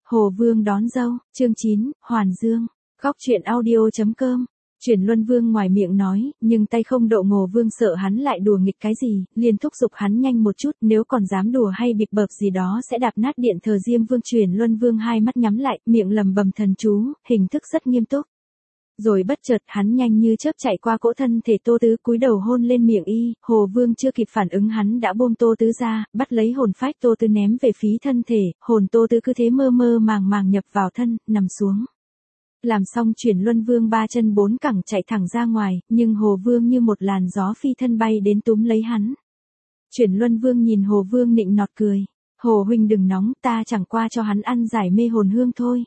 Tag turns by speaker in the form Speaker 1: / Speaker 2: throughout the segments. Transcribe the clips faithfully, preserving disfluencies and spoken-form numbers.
Speaker 1: Hồ Vương đón dâu, chương chín, Hoàn Dương. Góc truyện audio chấm com. Chuyển Luân Vương ngoài miệng nói, nhưng tay không độ Ngô Vương sợ hắn lại đùa nghịch cái gì, liền thúc giục hắn nhanh một chút, nếu còn dám đùa hay bịp bợp gì đó sẽ đạp nát điện thờ Diêm Vương. Chuyển Luân Vương hai mắt nhắm lại, miệng lầm bầm thần chú, hình thức rất nghiêm túc. Rồi bất chợt hắn nhanh như chớp chạy qua cỗ thân thể Tô Tứ, cúi đầu hôn lên miệng y. Hồ Vương chưa kịp phản ứng hắn đã buông Tô Tứ ra, bắt lấy hồn phách Tô Tứ ném về phía thân thể, hồn Tô Tứ cứ thế mơ mơ màng màng nhập vào thân, nằm xuống. Làm xong Chuyển Luân Vương ba chân bốn cẳng chạy thẳng ra ngoài, nhưng Hồ Vương như một làn gió phi thân bay đến túm lấy hắn. Chuyển Luân Vương nhìn Hồ Vương nịnh nọt cười. Hồ huynh đừng nóng, ta chẳng qua cho hắn ăn giải mê hồn hương thôi.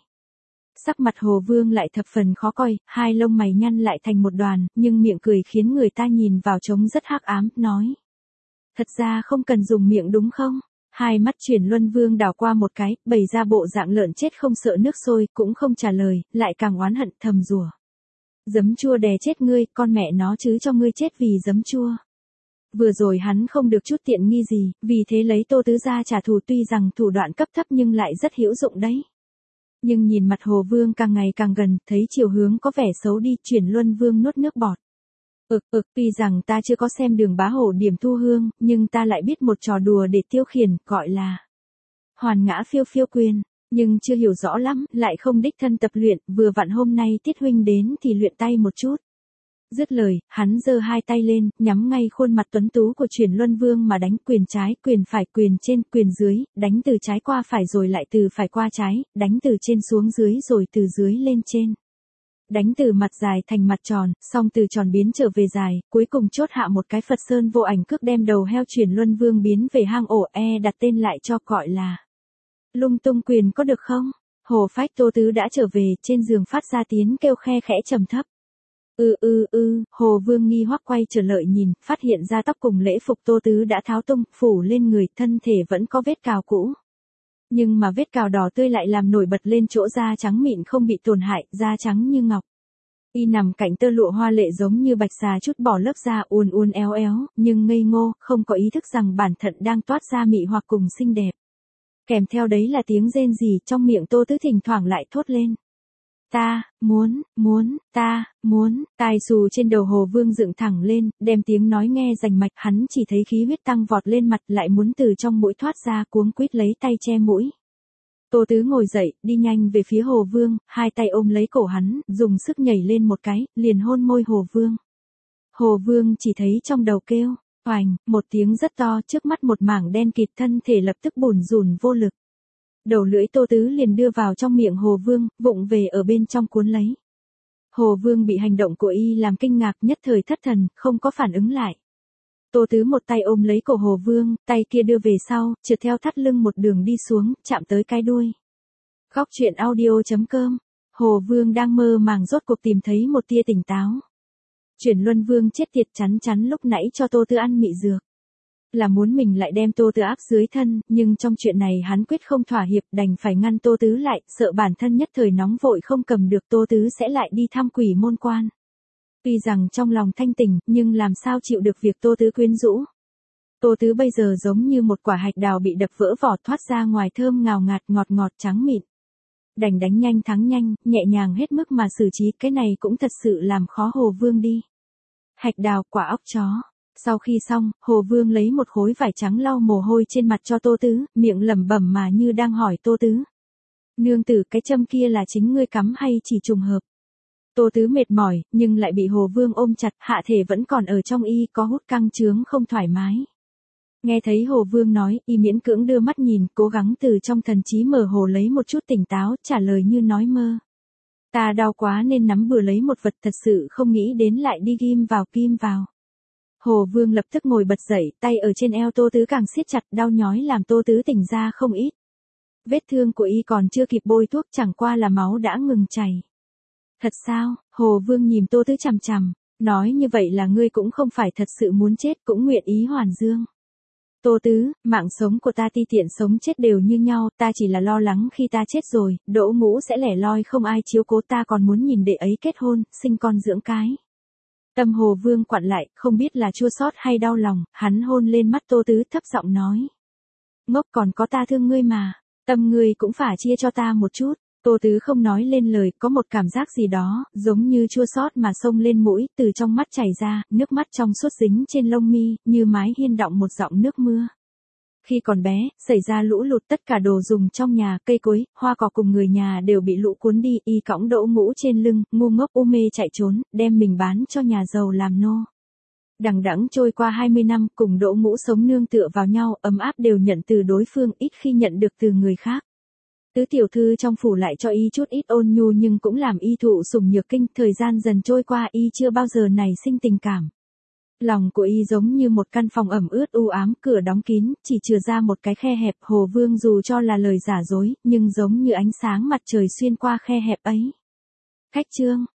Speaker 1: Sắc mặt Hồ Vương lại thập phần khó coi, hai lông mày nhăn lại thành một đoàn, nhưng miệng cười khiến người ta nhìn vào trông rất hắc ám, nói. Thật ra không cần dùng miệng đúng không? Hai mắt Chuyển Luân Vương đảo qua một cái, bày ra bộ dạng lợn chết không sợ nước sôi, cũng không trả lời, lại càng oán hận thầm rủa. Giấm chua đè chết ngươi, con mẹ nó chứ cho ngươi chết vì giấm chua. Vừa rồi hắn không được chút tiện nghi gì, vì thế lấy Tô Tứ ra trả thù, tuy rằng thủ đoạn cấp thấp nhưng lại rất hữu dụng đấy. Nhưng nhìn mặt Hồ Vương càng ngày càng gần, thấy chiều hướng có vẻ xấu đi, Chuyển Luân Vương nuốt nước bọt. Ực ực, tuy rằng ta chưa có xem Đường Bá Hổ điểm thu hương, nhưng ta lại biết một trò đùa để tiêu khiển, gọi là Hoàn Ngã Phiêu Phiêu Quyền, nhưng chưa hiểu rõ lắm, lại không đích thân tập luyện, vừa vặn hôm nay Tiết huynh đến thì luyện tay một chút. Dứt lời, hắn giơ hai tay lên, nhắm ngay khuôn mặt tuấn tú của Chuyển Luân Vương mà đánh, quyền trái, quyền phải, quyền trên, quyền dưới, đánh từ trái qua phải rồi lại từ phải qua trái, đánh từ trên xuống dưới rồi từ dưới lên trên. Đánh từ mặt dài thành mặt tròn, xong từ tròn biến trở về dài, cuối cùng chốt hạ một cái Phật Sơn vô ảnh cước đem đầu heo Chuyển Luân Vương biến về hang ổ, e đặt tên lại cho gọi là Lung Tung Quyền, có được không? Hồ phách Tô Tứ đã trở về, trên giường phát ra tiếng kêu khe khẽ trầm thấp. Ư ư ư, Hồ Vương nghi hoắc quay trở lại nhìn, phát hiện ra tóc cùng lễ phục Tô Tứ đã tháo tung, phủ lên người, thân thể vẫn có vết cào cũ. Nhưng mà vết cào đỏ tươi lại làm nổi bật lên chỗ da trắng mịn không bị tổn hại, da trắng như ngọc. Y nằm cạnh tơ lụa hoa lệ giống như bạch xà chút bỏ lớp da uốn uốn éo éo, nhưng ngây ngô, không có ý thức rằng bản thân đang toát ra mị hoặc cùng xinh đẹp. Kèm theo đấy là tiếng rên rỉ trong miệng Tô Tứ thỉnh thoảng lại thốt lên. Ta, muốn, muốn, ta, muốn, tai xù trên đầu Hồ Vương dựng thẳng lên, đem tiếng nói nghe rành mạch, hắn chỉ thấy khí huyết tăng vọt lên mặt, lại muốn từ trong mũi thoát ra, cuống quýt lấy tay che mũi. Tô Tứ ngồi dậy, đi nhanh về phía Hồ Vương, hai tay ôm lấy cổ hắn, dùng sức nhảy lên một cái, liền hôn môi Hồ Vương. Hồ Vương chỉ thấy trong đầu kêu, oành, một tiếng rất to, trước mắt một mảng đen kịt, thân thể lập tức bủn rủn vô lực. Đầu lưỡi Tô Tứ liền đưa vào trong miệng Hồ Vương, vụng về ở bên trong cuốn lấy. Hồ Vương bị hành động của y làm kinh ngạc, nhất thời thất thần, không có phản ứng lại. Tô Tứ một tay ôm lấy cổ Hồ Vương, tay kia đưa về sau, trượt theo thắt lưng một đường đi xuống, chạm tới cái đuôi. Góc truyện audio chấm com. Hồ Vương đang mơ màng rốt cuộc tìm thấy một tia tỉnh táo. Chuyển Luân Vương chết tiệt, chắn chắn lúc nãy cho Tô Tứ ăn mị dược. Là muốn mình lại đem Tô Tứ áp dưới thân, nhưng trong chuyện này hắn quyết không thỏa hiệp, đành phải ngăn Tô Tứ lại, sợ bản thân nhất thời nóng vội không cầm được Tô Tứ sẽ lại đi thăm Quỷ Môn Quan. Tuy rằng trong lòng thanh tỉnh, nhưng làm sao chịu được việc Tô Tứ quyến rũ. Tô Tứ bây giờ giống như một quả hạch đào bị đập vỡ vỏ, thoát ra ngoài thơm ngào ngạt, ngọt ngọt trắng mịn. Đành đánh nhanh thắng nhanh, nhẹ nhàng hết mức mà xử trí, cái này cũng thật sự làm khó Hồ Vương đi. Hạch đào, quả óc chó. Sau khi xong, Hồ Vương lấy một khối vải trắng lau mồ hôi trên mặt cho Tô Tứ, miệng lẩm bẩm mà như đang hỏi Tô Tứ. Nương tử, cái châm kia là chính ngươi cắm hay chỉ trùng hợp? Tô Tứ mệt mỏi, nhưng lại bị Hồ Vương ôm chặt, hạ thể vẫn còn ở trong y, có hút căng trướng không thoải mái. Nghe thấy Hồ Vương nói, y miễn cưỡng đưa mắt nhìn, cố gắng từ trong thần trí mơ hồ lấy một chút tỉnh táo, trả lời như nói mơ. Ta đau quá nên nắm bừa lấy một vật, thật sự không nghĩ đến lại đi ghim vào kim vào. Hồ Vương lập tức ngồi bật dậy, tay ở trên eo Tô Tứ càng siết chặt, đau nhói làm Tô Tứ tỉnh ra không ít. Vết thương của y còn chưa kịp bôi thuốc, chẳng qua là máu đã ngừng chảy. Thật sao? Hồ Vương nhìn Tô Tứ chằm chằm, nói như vậy là ngươi cũng không phải thật sự muốn chết, cũng nguyện ý hoàn dương. Tô Tứ, mạng sống của ta ti tiện sống chết đều như nhau, ta chỉ là lo lắng khi ta chết rồi, Đỗ Ngũ sẽ lẻ loi không ai chiếu cố, ta còn muốn nhìn đệ ấy kết hôn, sinh con dưỡng cái. Tâm Hồ Vương quặn lại, không biết là chua xót hay đau lòng, hắn hôn lên mắt Tô Tứ thấp giọng nói. Ngốc, còn có ta thương ngươi mà. Tâm ngươi cũng phải chia cho ta một chút. Tô Tứ không nói lên lời, có một cảm giác gì đó, giống như chua xót mà xông lên mũi, từ trong mắt chảy ra, nước mắt trong suốt dính trên lông mi, như mái hiên đọng một giọng nước mưa. Khi còn bé, xảy ra lũ lụt tất cả đồ dùng trong nhà, cây cối, hoa cỏ cùng người nhà đều bị lũ cuốn đi, y cõng Đỗ Ngũ trên lưng, ngu ngốc u mê chạy trốn, đem mình bán cho nhà giàu làm nô. Đằng đẵng trôi qua hai mươi năm, cùng Đỗ Ngũ sống nương tựa vào nhau, ấm áp đều nhận từ đối phương, ít khi nhận được từ người khác. Tứ tiểu thư trong phủ lại cho y chút ít ôn nhu nhưng cũng làm y thụ sủng nhược kinh, thời gian dần trôi qua y chưa bao giờ nảy sinh tình cảm. Lòng của y giống như một căn phòng ẩm ướt u ám, cửa đóng kín, chỉ chừa ra một cái khe hẹp. Hồ Vương dù cho là lời giả dối, nhưng giống như ánh sáng mặt trời xuyên qua khe hẹp ấy. Khách trương,